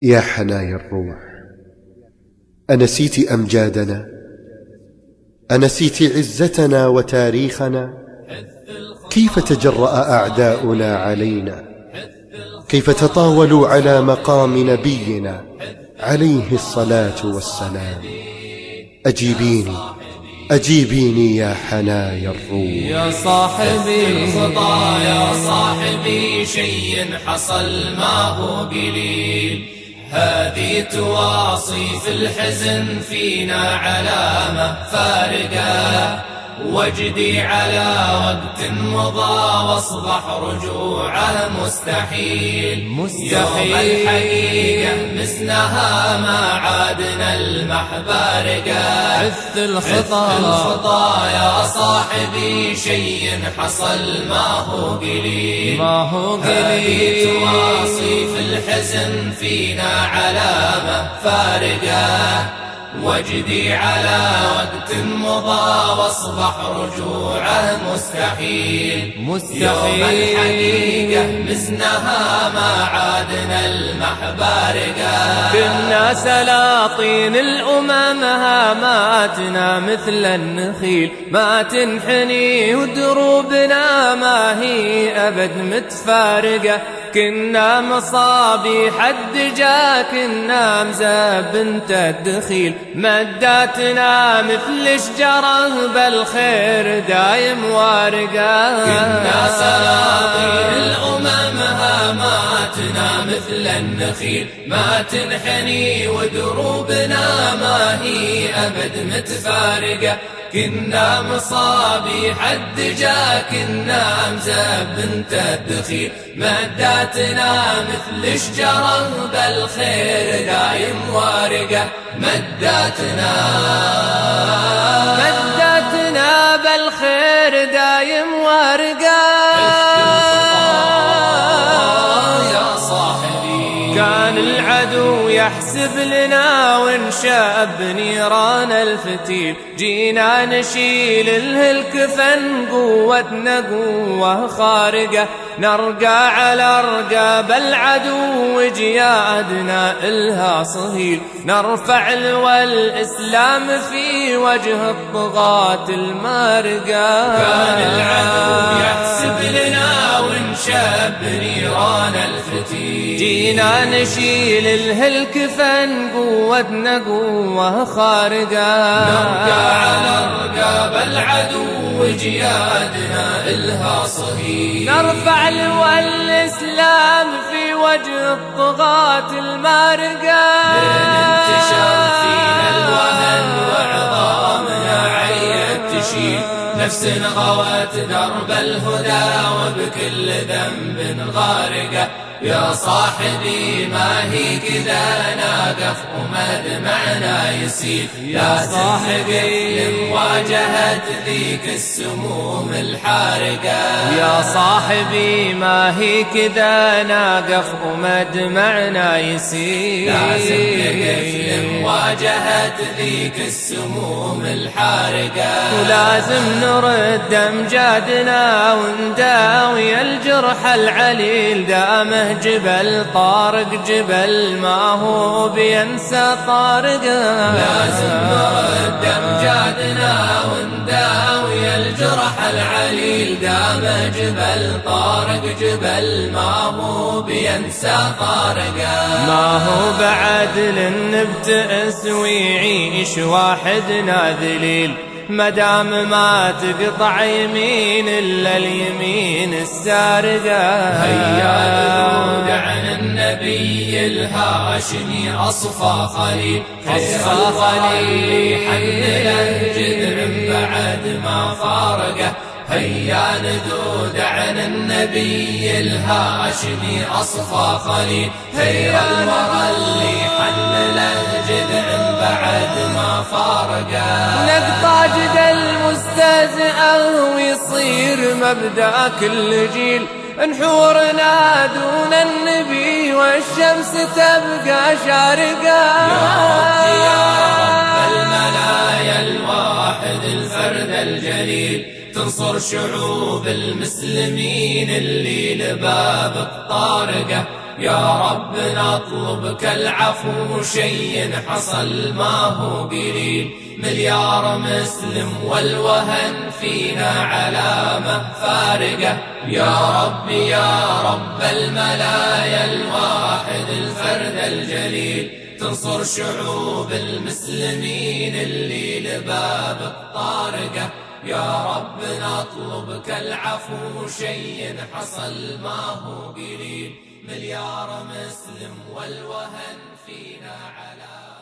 يا حنايا الروح، أنسيت أمجادنا؟ أنسيت عزتنا وتاريخنا؟ كيف تجرأ أعداؤنا علينا؟ كيف تطاولوا على مقام نبينا عليه الصلاة والسلام؟ أجيبيني أجيبيني يا حنايا الروح. يا صاحبي الخطا يا صاحبي، شيء حصل ما هو قليل. هذه تواصي في الحزن فينا علامة فارقة، وجدي على وقت مضى واصبح رجوعه مستحيل. يوم الحقيقة مسناها ما عادنا المحبارقة. عث الخطا يا صاحبي، شيء حصل ما هو قليل. هذه تواصي في الحزن فينا علامة فارقة، وجدي على وقت مضى واصبح رجوعه مستحيل. يوم الحقيقة مزنها ما عادنا المحبارقة. كنا سلاطين الأمم هاماتنا مثل النخيل، ما تنحني ودروبنا ما هي أبد متفارقة. كنا مصابيح الدجا، كنا مزابنة الدخيل، مداتنا مثل شجرة بالخير دايم وارقة. كنا سلاطين الأمم هاماتنا مثل النخيل، ما تنحني ودروبنا ما هي أبد متفارقة. كنا مصابيح الدجا، كنا مزبنة الدخيل، مداتنا مثل شجرة بالخير دايم وارقة. مداتنا بالخير دايم وارقة. يا صاحبي كان العدو يحسب لنا وانشاب نيران الفتيل، جينا نشيل الكفن قوتنا قوة خارقة. نرقى على رقاب العدو جيادنا إلها صهيل، نرفع لواء الإسلام في وجه الطغاة المارقة. كان العدو يحسب لنا وانشاب نيران الفتيل، جينا نشيل الكفن قوتنا قوة خارقة. نرقى على رقاب العدو جيادنا إلها صهيل، نرفع لواء الإسلام في وجه الطغاة المارقة. انتشر فينا الوهن وعظامنا عيت تشيل، نفس غوت درب الهدى وبكل ذنب غارقة. يا صاحبي ما هي كذا ناقف ومدمعنا يسيل. يا صاحبي لمواجهة ذيك السموم الحارقة. يا صاحبي ما هي كذا ناقف ومدمعنا يسيل. لازم نقف لمواجهة ذيك السموم الحارقة، ولازم نرد أمجادنا ونداوي الجرح العليل. دامه جبل طارق، جبل ما هو بينسى طارقه. لازم نرد أمجادنا ونداوي الجرح العليل. دامه جبل طارق، جبل ما هو بينسى طارقه. ما هو بعدل نبتئس ويعيش واحدنا ذليل، مدام ما تقطع يمين إلا اليمين السارقة. هيا نذود عن النبي الهاشمي أصفى خليل، أصفى خليل حمله جذع بعد ما فارقه. هيا نذود عن النبي الهاشمي أصفى خليل، هيا المرى اللي حمله جذع بعد ما فارقه. نقطع جدل المستهزئة ويصير مبدأ كل جيل، نحورنا دون النبي والشمس تبقى شارقة. يا رب الملايا الواحد الفرد الجليل، تنصر شعوب المسلمين اللي لبابك طارقة. يا رب نطلبك العفو شيء حصل ما هو قليل، مليار مسلم والوهن فينا علامة فارقة. يا رب الملايا الواحد الفرد الجليل، تنصر شعوب المسلمين اللي لبابك طارقة. يا رب نطلبك العفو شيء حصل ما هو قليل، مليار مسلم والوهن فينا علامة.